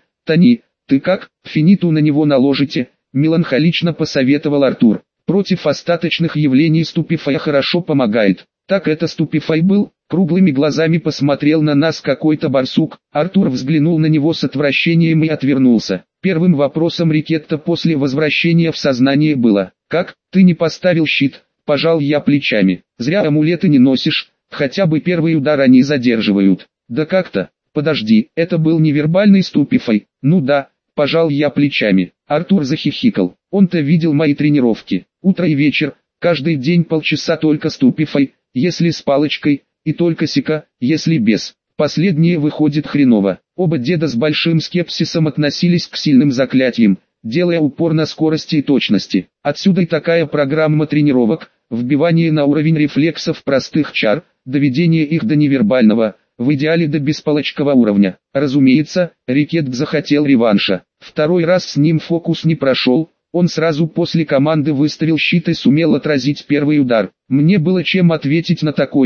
ты как, финиту на него наложите? Меланхолично посоветовал Артур. Против остаточных явлений ступифай хорошо помогает. Так это ступифай был? Круглыми глазами посмотрел на нас какой-то барсук. Артур взглянул на него с отвращением и отвернулся. Первым вопросом Рикетта после возвращения в сознание было: «Как, ты не поставил щит?» Пожал я плечами. «Зря амулеты не носишь, хотя бы первый удар они задерживают». «Да как-то, подожди, это был невербальный ступифай?» «Ну да», пожал я плечами. Артур захихикал. Он-то видел мои тренировки. Утро и вечер, каждый день полчаса только ступифай, если с палочкой, и только сика, если без. Последнее выходит хреново. Оба деда с большим скепсисом относились к сильным заклятиям, делая упор на скорости и точности. Отсюда и такая программа тренировок, вбивание на уровень рефлексов простых чар, доведение их до невербального, в идеале до беспалочкового уровня. Разумеется, Рикетт захотел реванша. Второй раз с ним фокус не прошел. Он сразу после команды выставил щит и сумел отразить первый удар. Мне было чем ответить на такое,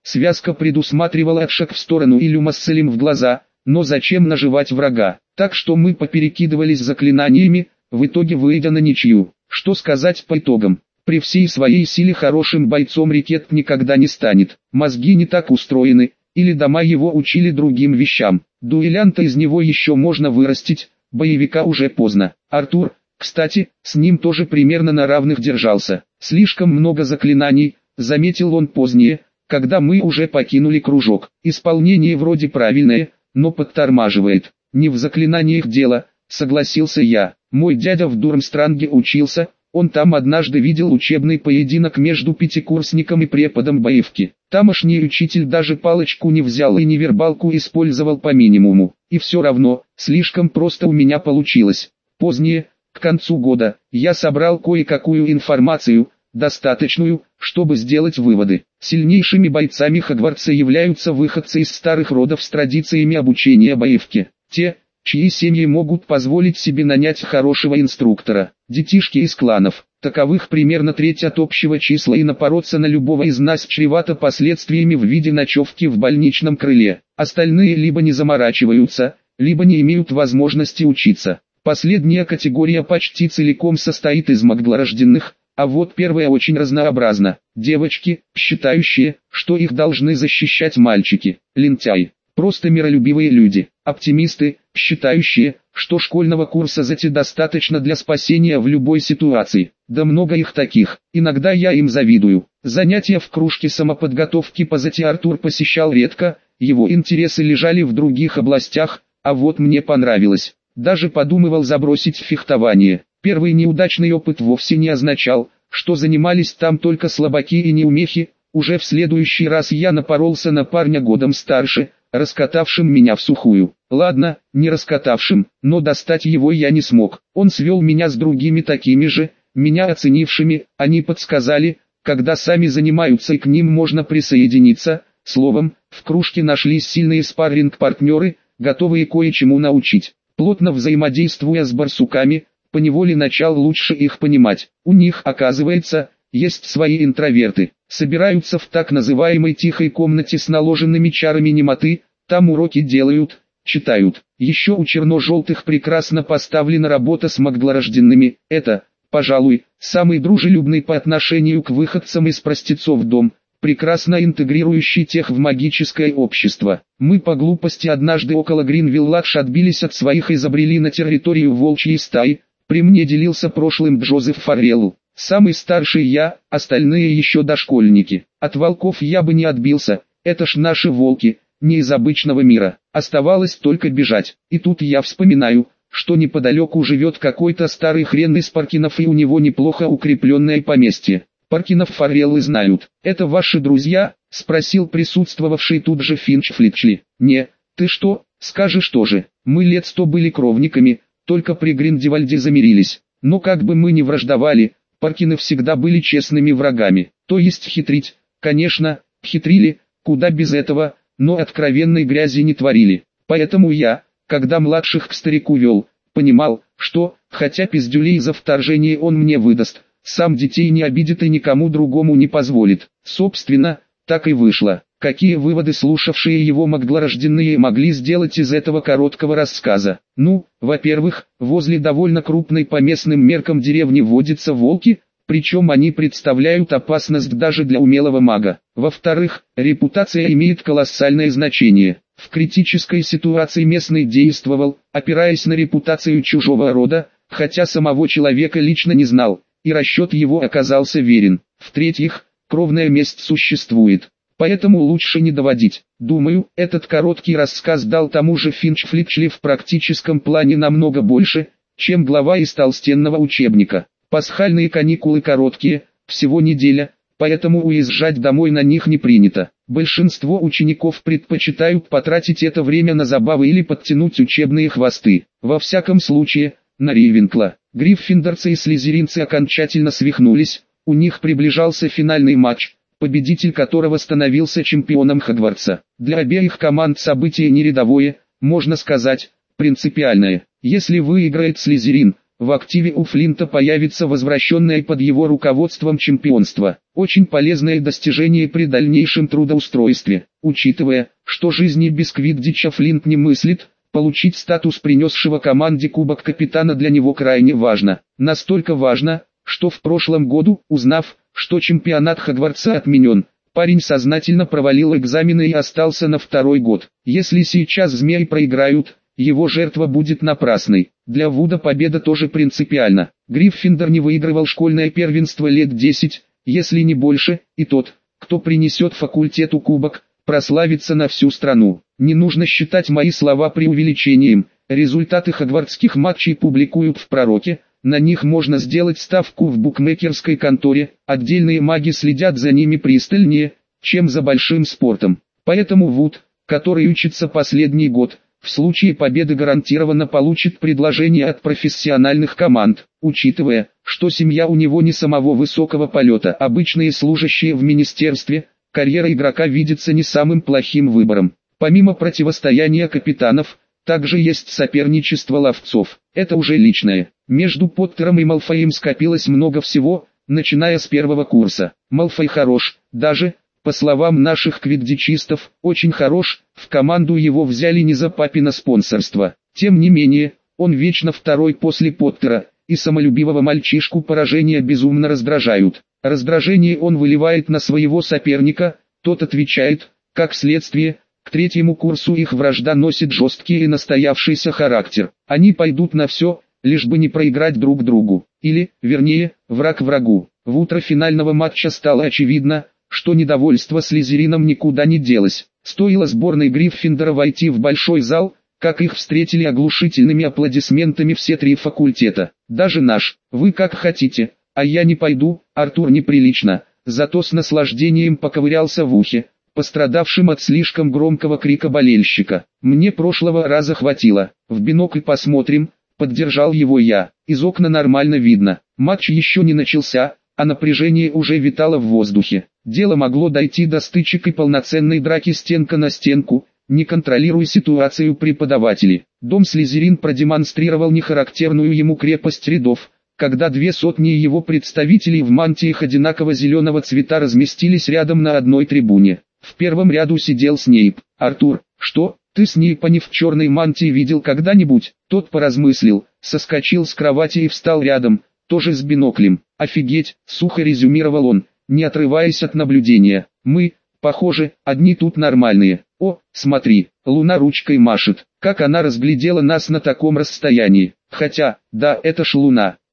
Связка предусматривала шаг в сторону и люмосцелем в глаза, но зачем наживать врага? Так что мы поперекидывались заклинаниями, в итоге выйдя на ничью. Что сказать по итогам? При всей своей силе хорошим бойцом Рикет никогда не станет. Мозги не так устроены, или дома его учили другим вещам. Дуэлянта из него еще можно вырастить, боевика уже поздно. Артур, кстати, с ним тоже примерно на равных держался. Слишком много заклинаний, заметил он позднее, когда мы уже покинули кружок. Исполнение вроде правильное, но подтормаживает. Не в заклинаниях дело, согласился я. Мой дядя в Дурмстранге учился, он там однажды видел учебный поединок между пятикурсником и преподом боевки. Тамошний учитель даже палочку не взял и невербалку использовал по минимуму. И все равно, слишком просто у меня получилось. Позднее, к концу года, я собрал кое-какую информацию, достаточную, чтобы сделать выводы. Сильнейшими бойцами Хогвартса являются выходцы из старых родов с традициями обучения боевке. Те, чьи семьи могут позволить себе нанять хорошего инструктора. Детишки из кланов, таковых примерно треть от общего числа, и напороться на любого из нас чревато последствиями в виде ночевки в больничном крыле. Остальные либо не заморачиваются, либо не имеют возможности учиться. Последняя категория почти целиком состоит из магдлорожденных, а вот первая очень разнообразна. Девочки, считающие, что их должны защищать мальчики. Лентяи. Просто миролюбивые люди. Оптимисты, считающие, что школьного курса ЗТ достаточно для спасения в любой ситуации. Да много их таких. Иногда я им завидую. Занятия в кружке самоподготовки по ЗТ Артур посещал редко, его интересы лежали в других областях, а вот мне понравилось. Даже подумывал забросить фехтование. Первый неудачный опыт вовсе не означал, что занимались там только слабаки и неумехи. Уже в следующий раз я напоролся на парня годом старше, раскатавшим меня в сухую. Ладно, не раскатавшим, но достать его я не смог. Он свел меня с другими такими же, меня оценившими, они подсказали, когда сами занимаются и к ним можно присоединиться. Словом, в кружке нашлись сильные спарринг-партнеры, готовые кое-чему научить. Плотно взаимодействуя с барсуками, поневоле начал лучше их понимать. У них, оказывается, есть свои интроверты. Собираются в так называемой тихой комнате с наложенными чарами немоты, там уроки делают, читают. Еще у черно-желтых прекрасно поставлена работа с магдлорожденными. Это, пожалуй, самый дружелюбный по отношению к выходцам из простецов дом, прекрасно интегрирующий тех в магическое общество. Мы по глупости однажды около Гринвилладж отбились от своих и забрели на территорию волчьей стаи. При мне делился прошлым Джозеф Фаррелл. Самый старший я, остальные еще дошкольники. От волков я бы не отбился, это ж наши волки, не из обычного мира. Оставалось только бежать. И тут я вспоминаю, что неподалеку живет какой-то старый хрен из Паркинов, и у него неплохо укрепленное поместье. Паркинов Фарреллы знают. «Это ваши друзья?» — спросил присутствовавший тут же Финч Флитчли. «Не, ты что, скажешь тоже. Мы лет 100 были кровниками, только при Гриндевальде замирились. Но как бы мы ни враждовали, Паркины всегда были честными врагами. То есть хитрить, конечно, хитрили, куда без этого, но откровенной грязи не творили. Поэтому я, когда младших к старику вел, понимал, что, хотя пиздюлей за вторжение он мне выдаст, сам детей не обидит и никому другому не позволит. Собственно, так и вышло. Какие выводы слушавшие его магдлорожденные могли сделать из этого короткого рассказа? Ну, во-первых, возле довольно крупной по местным меркам деревни водятся волки, причем они представляют опасность даже для умелого мага. Во-вторых, репутация имеет колоссальное значение. В критической ситуации местный действовал, опираясь на репутацию чужого рода, хотя самого человека лично не знал, и расчет его оказался верен. В-третьих, кровная месть существует. Поэтому лучше не доводить. Думаю, этот короткий рассказ дал тому же Финч Флитчли в практическом плане намного больше, чем глава из толстенного учебника. Пасхальные каникулы короткие, всего неделя, поэтому уезжать домой на них не принято. Большинство учеников предпочитают потратить это время на забавы или подтянуть учебные хвосты. Во всяком случае, на Рейвенкла. Гриффиндорцы и слизеринцы окончательно свихнулись, у них приближался финальный матч, победитель которого становился чемпионом Хогвартса. Для обеих команд событие не рядовое, можно сказать, принципиальное. Если выиграет Слизерин, в активе у Флинта появится возвращенное под его руководством чемпионство. Очень полезное достижение при дальнейшем трудоустройстве. Учитывая, что жизни без Квиддича Флинт не мыслит, получить статус принесшего команде Кубок Капитана для него крайне важно. Настолько важно, что в прошлом году, узнав, что чемпионат Хогвартса отменен, парень сознательно провалил экзамены и остался на второй год. Если сейчас змеи проиграют, его жертва будет напрасной. Для Вуда победа тоже принципиальна. Гриффиндор не выигрывал школьное первенство лет 10, если не больше, и тот, кто принесет факультету кубок, прославится на всю страну. Не нужно считать мои слова преувеличением. Результаты хогвартских матчей публикуют в Пророке, на них можно сделать ставку в букмекерской конторе, отдельные маги следят за ними пристальнее, чем за большим спортом. Поэтому Вуд, который учится последний год, в случае победы гарантированно получит предложение от профессиональных команд. Учитывая, что семья у него не самого высокого полета, обычные служащие в министерстве, карьера игрока видится не самым плохим выбором. Помимо противостояния капитанов, также есть соперничество ловцов. Это уже личное. Между Поттером и Малфоем скопилось много всего, начиная с первого курса. Малфой хорош, даже, по словам наших квиддичистов, очень хорош, в команду его взяли не за папино спонсорство. Тем не менее, он вечно второй после Поттера, и самолюбивого мальчишку поражения безумно раздражают. Раздражение он выливает на своего соперника, тот отвечает, как следствие, к третьему курсу их вражда носит жесткий и настоявшийся характер. Они пойдут на все, лишь бы не проиграть друг другу. Или, вернее, враг врагу. В утро финального матча стало очевидно, что недовольство Слизерином никуда не делось. Стоило сборной Гриффиндора войти в большой зал, как их встретили оглушительными аплодисментами все три факультета. Даже наш. Вы как хотите, а я не пойду. Артур неприлично, зато с наслаждением поковырялся в ухе, пострадавшим от слишком громкого крика болельщика. Мне прошлого раза хватило. В бинокль посмотрим, поддержал его я. Из окна нормально видно. Матч еще не начался, а напряжение уже витало в воздухе. Дело могло дойти до стычек и полноценной драки стенка на стенку, не контролируя ситуацию преподаватели. Дом Слизерин продемонстрировал нехарактерную ему крепость рядов, когда 200 его представителей в мантиях одинаково зеленого цвета разместились рядом на одной трибуне. В первом ряду сидел Снейп. «Артур, что, ты Снейпа не в черной мантии видел когда-нибудь?» Тот поразмыслил, соскочил с кровати и встал рядом, тоже с биноклем. «Офигеть», — сухо резюмировал он, не отрываясь от наблюдения. «Мы, похоже, одни тут нормальные. О, смотри, Луна ручкой машет. Как она разглядела нас на таком расстоянии. Хотя, да, это ж Луна.